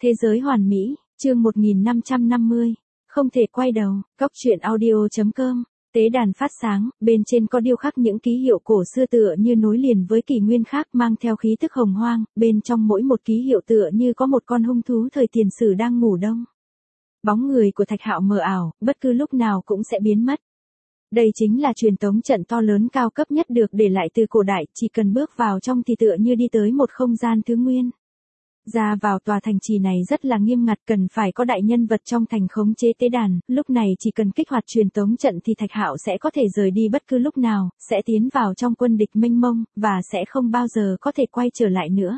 Thế giới hoàn mỹ, chương 1550, không thể quay đầu, Cóc truyện audio.com, tế đàn phát sáng, bên trên có điêu khắc những ký hiệu cổ xưa tựa như nối liền với kỷ nguyên khác mang theo khí tức hồng hoang, bên trong mỗi một ký hiệu tựa như có một con hung thú thời tiền sử đang ngủ đông. Bóng người của Thạch Hạo mờ ảo, bất cứ lúc nào cũng sẽ biến mất. Đây chính là truyền tống trận to lớn cao cấp nhất được để lại từ cổ đại, chỉ cần bước vào trong thì tựa như đi tới một không gian thứ nguyên. Ra vào tòa thành trì này rất là nghiêm ngặt, cần phải có đại nhân vật trong thành khống chế tế đàn, lúc này chỉ cần kích hoạt truyền tống trận thì Thạch Hạo sẽ có thể rời đi bất cứ lúc nào, sẽ tiến vào trong quân địch mênh mông, và sẽ không bao giờ có thể quay trở lại nữa.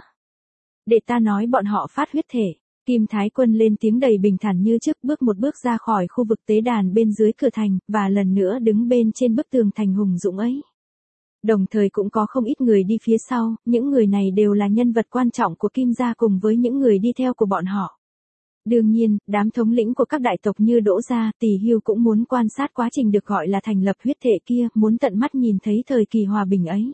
Để ta nói bọn họ phát huyết thể. Kim Thái Quân lên tiếng đầy bình thản như trước, bước một bước ra khỏi khu vực tế đàn bên dưới cửa thành, và lần nữa đứng bên trên bức tường thành hùng dũng ấy. Đồng thời cũng có không ít người đi phía sau, những người này đều là nhân vật quan trọng của Kim gia cùng với những người đi theo của bọn họ. Đương nhiên, đám thống lĩnh của các đại tộc như Đỗ Gia, Tỳ Hưu cũng muốn quan sát quá trình được gọi là thành lập huyết thể kia, muốn tận mắt nhìn thấy thời kỳ hòa bình ấy.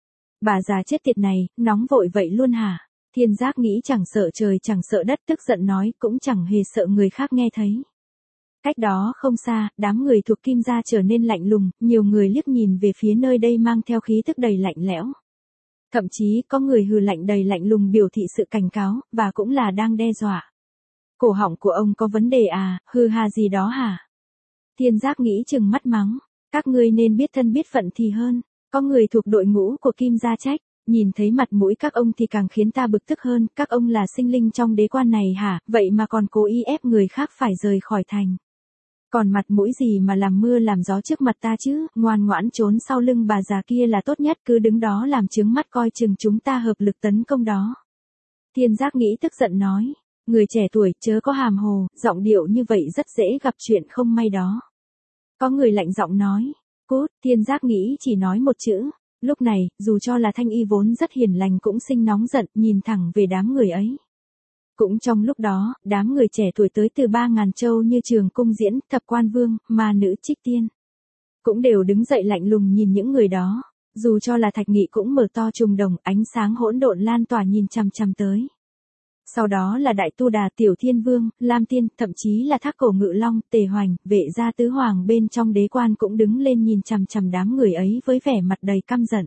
Bà già chết tiệt này, nóng vội vậy luôn hả? Thiên Giác nghĩ chẳng sợ trời chẳng sợ đất, tức giận nói, cũng chẳng hề sợ người khác nghe thấy. Cách đó không xa, đám người thuộc Kim gia trở nên lạnh lùng, nhiều người liếc nhìn về phía nơi đây mang theo khí tức đầy lạnh lẽo. Thậm chí có người hừ lạnh đầy lạnh lùng biểu thị sự cảnh cáo, và cũng là đang đe dọa. Cổ họng của ông có vấn đề à, hừ hà gì đó hả? Thiên Giác nghĩ chừng mắt mắng, các ngươi nên biết thân biết phận thì hơn, có người thuộc đội ngũ của Kim gia trách. Nhìn thấy mặt mũi các ông thì càng khiến ta bực tức hơn, các ông là sinh linh trong đế quan này hả, vậy mà còn cố ý ép người khác phải rời khỏi thành. Còn mặt mũi gì mà làm mưa làm gió trước mặt ta chứ, ngoan ngoãn trốn sau lưng bà già kia là tốt nhất, cứ đứng đó làm trướng mắt coi chừng chúng ta hợp lực tấn công đó. Thiên Giác nghĩ tức giận nói, người trẻ tuổi chớ có hàm hồ, giọng điệu như vậy rất dễ gặp chuyện không may đó. Có người lạnh giọng nói, cút. Thiên Giác nghĩ chỉ nói một chữ. Lúc này, dù cho là Thanh Y vốn rất hiền lành cũng sinh nóng giận, nhìn thẳng về đám người ấy. Cũng trong lúc đó, đám người trẻ tuổi tới từ 3.000 châu như Trường Cung Diễn, Thập Quan Vương, Ma Nữ Trích Tiên. Cũng đều đứng dậy lạnh lùng nhìn những người đó. Dù cho là Thạch Nghị cũng mở to trùng đồng, ánh sáng hỗn độn lan tỏa nhìn chằm chằm tới. Sau đó là Đại Tu Đà, Tiểu Thiên Vương, Lam Tiên, thậm chí là Thác Cổ Ngự Long, Tề Hoành, Vệ gia tứ hoàng bên trong đế quan cũng đứng lên nhìn chằm chằm đám người ấy với vẻ mặt đầy căm giận.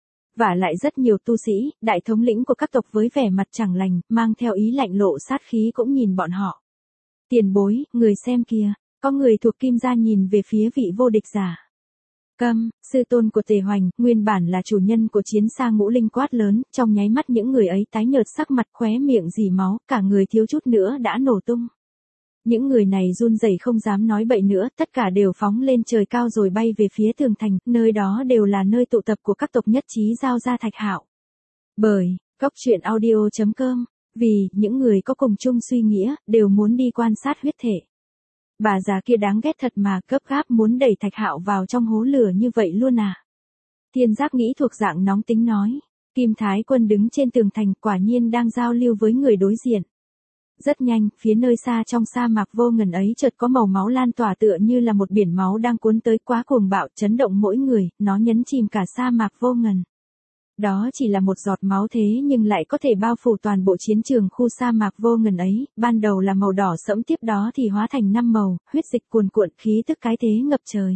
Và lại rất nhiều tu sĩ, đại thống lĩnh của các tộc với vẻ mặt chẳng lành, mang theo ý lạnh lộ sát khí cũng nhìn bọn họ. Tiền bối, người xem kìa, có người thuộc Kim gia nhìn về phía vị vô địch giả. Câm, sư tôn của Tề Hoành, nguyên bản là chủ nhân của chiến xa Ngũ Linh quát lớn, trong nháy mắt những người ấy tái nhợt sắc mặt, khóe miệng rỉ máu, cả người thiếu chút nữa đã nổ tung. Những người này run rẩy không dám nói bậy nữa, tất cả đều phóng lên trời cao rồi bay về phía tường thành, nơi đó đều là nơi tụ tập của các tộc nhất trí giao ra Thạch Hạo. Bởi, Cóc truyện audio.com, vì, những người có cùng chung suy nghĩa, đều muốn đi quan sát huyết thể. Bà già kia đáng ghét thật mà, gấp gáp muốn đẩy Thạch Hạo vào trong hố lửa như vậy luôn à? Thiên Giác nghĩ thuộc dạng nóng tính nói. Kim Thái Quân đứng trên tường thành quả nhiên đang giao lưu với người đối diện. Rất nhanh, phía nơi xa trong sa mạc vô ngần ấy chợt có màu máu lan tỏa tựa như là một biển máu đang cuốn tới quá cuồng bạo, chấn động mỗi người, nó nhấn chìm cả sa mạc vô ngần. Đó chỉ là một giọt máu thế nhưng lại có thể bao phủ toàn bộ chiến trường khu sa mạc vô ngần ấy, ban đầu là màu đỏ sẫm tiếp đó thì hóa thành 5 màu, huyết dịch cuồn cuộn, khí tức cái thế ngập trời.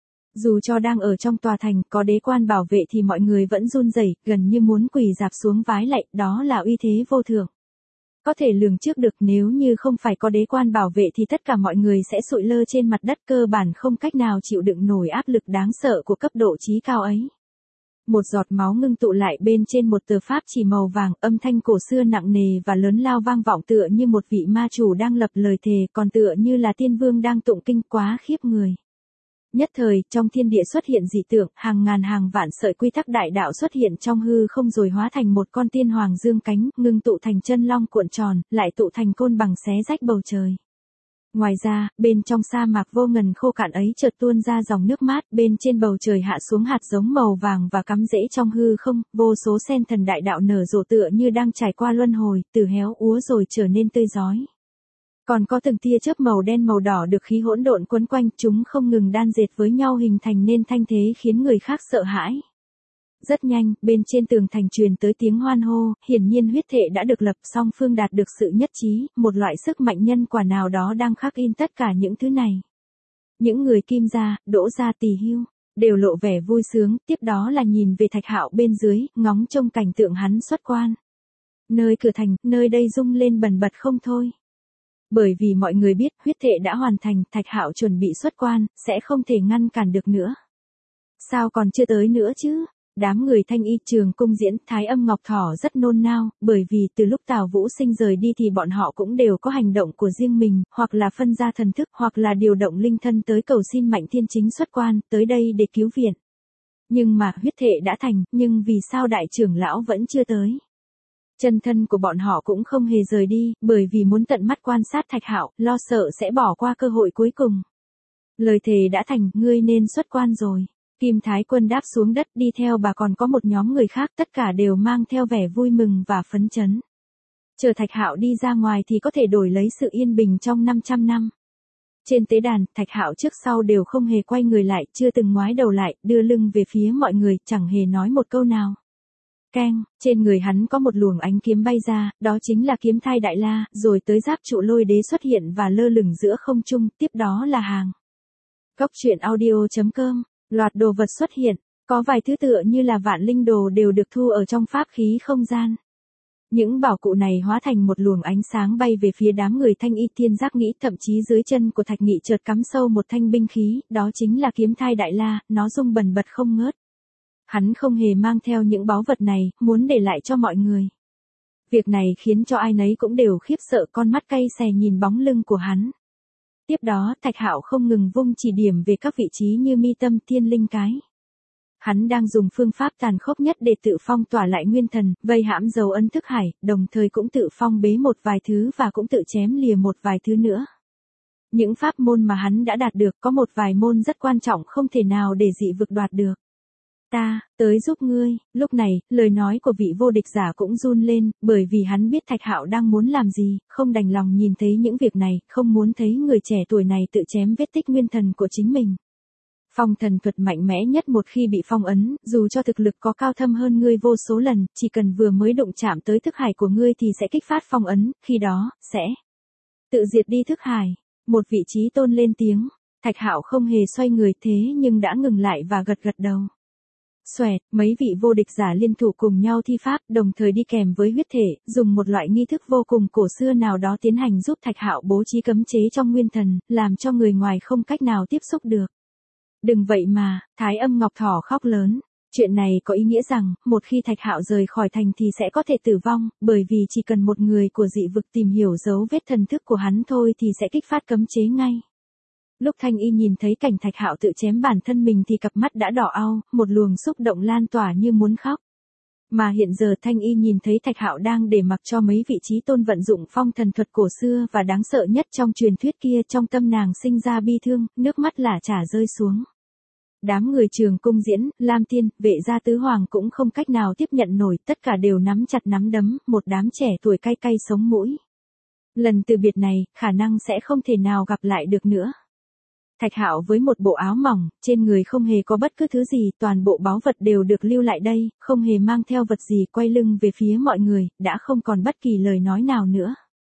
Dù cho đang ở trong tòa thành, có đế quan bảo vệ thì mọi người vẫn run rẩy, gần như muốn quỳ rạp xuống vái lạy, đó là uy thế vô thượng. Có thể lường trước được nếu như không phải có đế quan bảo vệ thì tất cả mọi người sẽ sụi lơ trên mặt đất, cơ bản không cách nào chịu đựng nổi áp lực đáng sợ của cấp độ chí cao ấy. Một giọt máu ngưng tụ lại bên trên một tờ pháp chỉ màu vàng, âm thanh cổ xưa nặng nề và lớn lao vang vọng tựa như một vị ma chủ đang lập lời thề, còn tựa như là tiên vương đang tụng kinh, quá khiếp người. Nhất thời, trong thiên địa xuất hiện dị tượng, hàng ngàn hàng vạn sợi quy tắc đại đạo xuất hiện trong hư không rồi hóa thành một con tiên hoàng dương cánh, ngưng tụ thành chân long cuộn tròn, lại tụ thành côn bằng xé rách bầu trời. Ngoài ra, bên trong sa mạc vô ngần khô cạn ấy chợt tuôn ra dòng nước mát, bên trên bầu trời hạ xuống hạt giống màu vàng và cắm rễ trong hư không, vô số sen thần đại đạo nở rộ tựa như đang trải qua luân hồi, từ héo úa rồi trở nên tươi rói. Còn có từng tia chớp màu đen màu đỏ được khí hỗn độn quấn quanh, chúng không ngừng đan dệt với nhau hình thành nên thanh thế khiến người khác sợ hãi. Rất nhanh, bên trên tường thành truyền tới tiếng hoan hô, hiển nhiên huyết thệ đã được lập, song phương đạt được sự nhất trí, một loại sức mạnh nhân quả nào đó đang khắc in tất cả những thứ này. Những người Kim gia, Đỗ gia, Tỳ Hưu đều lộ vẻ vui sướng, tiếp đó là nhìn về Thạch Hạo bên dưới, ngóng trông cảnh tượng hắn xuất quan. Nơi cửa thành, nơi đây rung lên bần bật không thôi. Bởi vì mọi người biết huyết thệ đã hoàn thành, Thạch Hạo chuẩn bị xuất quan, sẽ không thể ngăn cản được nữa. Sao còn chưa tới nữa chứ? Đám người Thanh Y Trường Cung diễn, Thái Âm Ngọc Thỏ rất nôn nao, bởi vì từ lúc Tào Vũ Sinh rời đi thì bọn họ cũng đều có hành động của riêng mình, hoặc là phân ra thần thức, hoặc là điều động linh thân tới cầu xin Mạnh Thiên Chính xuất quan, tới đây để cứu viện. Nhưng mà huyết thệ đã thành, nhưng vì sao đại trưởng lão vẫn chưa tới? Chân thân của bọn họ cũng không hề rời đi, bởi vì muốn tận mắt quan sát Thạch Hạo, lo sợ sẽ bỏ qua cơ hội cuối cùng. Lời thề đã thành, ngươi nên xuất quan rồi. Kim Thái Quân đáp xuống đất, đi theo bà còn có một nhóm người khác, tất cả đều mang theo vẻ vui mừng và phấn chấn. Chờ Thạch Hạo đi ra ngoài thì có thể đổi lấy sự yên bình trong 500 năm. Trên tế đàn, Thạch Hạo trước sau đều không hề quay người lại, chưa từng ngoái đầu lại, đưa lưng về phía mọi người, chẳng hề nói một câu nào. Keng, trên người hắn có một luồng ánh kiếm bay ra, đó chính là kiếm thai đại la, rồi tới giáp trụ lôi đế xuất hiện và lơ lửng giữa không trung, tiếp đó là hàng. Cốc truyện audio.com, loạt đồ vật xuất hiện, có vài thứ tựa như là vạn linh đồ đều được thu ở trong pháp khí không gian. Những bảo cụ này hóa thành một luồng ánh sáng bay về phía đám người Thanh Y Thiên Giác nghĩ, thậm chí dưới chân của Thạch Nghị chợt cắm sâu một thanh binh khí, đó chính là kiếm thai đại la, nó rung bần bật không ngớt. Hắn không hề mang theo những báu vật này, muốn để lại cho mọi người. Việc này khiến cho ai nấy cũng đều khiếp sợ, con mắt cay xè nhìn bóng lưng của hắn. Tiếp đó, Thạch Hạo không ngừng vung chỉ điểm về các vị trí như mi tâm, thiên linh cái. Hắn đang dùng phương pháp tàn khốc nhất để tự phong tỏa lại nguyên thần, vây hãm dấu ấn thức hải, đồng thời cũng tự phong bế một vài thứ và cũng tự chém lìa một vài thứ nữa. Những pháp môn mà hắn đã đạt được có một vài môn rất quan trọng không thể nào để dị vực đoạt được. Ta, tới giúp ngươi. Lúc này, lời nói của vị vô địch giả cũng run lên, bởi vì hắn biết Thạch Hạo đang muốn làm gì, không đành lòng nhìn thấy những việc này, không muốn thấy người trẻ tuổi này tự chém vết tích nguyên thần của chính mình. Phong thần thuật mạnh mẽ nhất một khi bị phong ấn, dù cho thực lực có cao thâm hơn ngươi vô số lần, chỉ cần vừa mới đụng chạm tới thức hải của ngươi thì sẽ kích phát phong ấn, khi đó, sẽ tự diệt đi thức hải. Một vị trí tôn lên tiếng, Thạch Hạo không hề xoay người thế nhưng đã ngừng lại và gật gật đầu. Xoẹt, mấy vị vô địch giả liên thủ cùng nhau thi pháp, đồng thời đi kèm với huyết thể, dùng một loại nghi thức vô cùng cổ xưa nào đó tiến hành giúp Thạch Hạo bố trí cấm chế trong nguyên thần, làm cho người ngoài không cách nào tiếp xúc được. Đừng vậy mà, Thái Âm Ngọc Thỏ khóc lớn. Chuyện này có ý nghĩa rằng, một khi Thạch Hạo rời khỏi thành thì sẽ có thể tử vong, bởi vì chỉ cần một người của dị vực tìm hiểu dấu vết thần thức của hắn thôi thì sẽ kích phát cấm chế ngay. Lúc Thanh Y nhìn thấy cảnh Thạch Hạo tự chém bản thân mình thì cặp mắt đã đỏ au, một luồng xúc động lan tỏa như muốn khóc. Mà hiện giờ Thanh Y nhìn thấy Thạch Hạo đang để mặc cho mấy vị trí tôn vận dụng phong thần thuật cổ xưa và đáng sợ nhất trong truyền thuyết kia, trong tâm nàng sinh ra bi thương, nước mắt lả chả rơi xuống. Đám người Trường Cung diễn, Lam Tiên, Vệ gia tứ hoàng cũng không cách nào tiếp nhận nổi, tất cả đều nắm chặt nắm đấm, một đám trẻ tuổi cay cay sống mũi. Lần từ biệt này, khả năng sẽ không thể nào gặp lại được nữa. Thạch Hạo với một bộ áo mỏng, trên người không hề có bất cứ thứ gì, toàn bộ báu vật đều được lưu lại đây, không hề mang theo vật gì, quay lưng về phía mọi người, đã không còn bất kỳ lời nói nào nữa.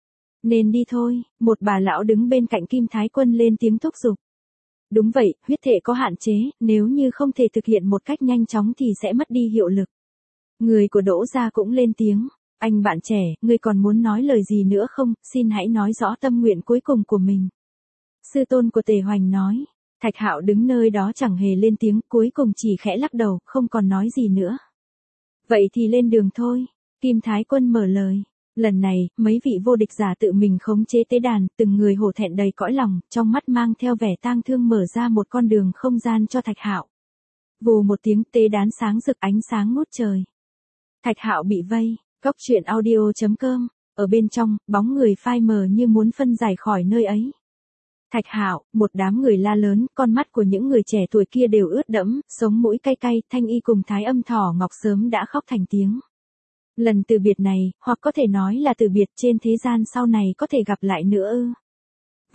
Nên đi thôi, một bà lão đứng bên cạnh Kim Thái Quân lên tiếng thúc giục. Đúng vậy, huyết thể có hạn chế, nếu như không thể thực hiện một cách nhanh chóng thì sẽ mất đi hiệu lực. Người của Đỗ gia cũng lên tiếng, anh bạn trẻ, ngươi còn muốn nói lời gì nữa không, xin hãy nói rõ tâm nguyện cuối cùng của mình. Sư tôn của Tề Hoành nói, Thạch Hạo đứng nơi đó chẳng hề lên tiếng, cuối cùng chỉ khẽ lắc đầu, không còn nói gì nữa. Vậy thì lên đường thôi, Kim Thái Quân mở lời. Lần này, mấy vị vô địch giả tự mình khống chế tế đàn, từng người hổ thẹn đầy cõi lòng, trong mắt mang theo vẻ tang thương mở ra một con đường không gian cho Thạch Hạo. Vù một tiếng, tế đán sáng rực, ánh sáng ngút trời. Thạch Hạo bị vây, cốc truyện audio.com, ở bên trong, bóng người phai mờ như muốn phân giải khỏi nơi ấy. Thạch Hạo, một đám người la lớn, con mắt của những người trẻ tuổi kia đều ướt đẫm, sống mũi cay cay, Thanh Y cùng Thái Âm Thỏ Ngọc sớm đã khóc thành tiếng. Lần từ biệt này, hoặc có thể nói là từ biệt trên thế gian sau này có thể gặp lại nữa ư?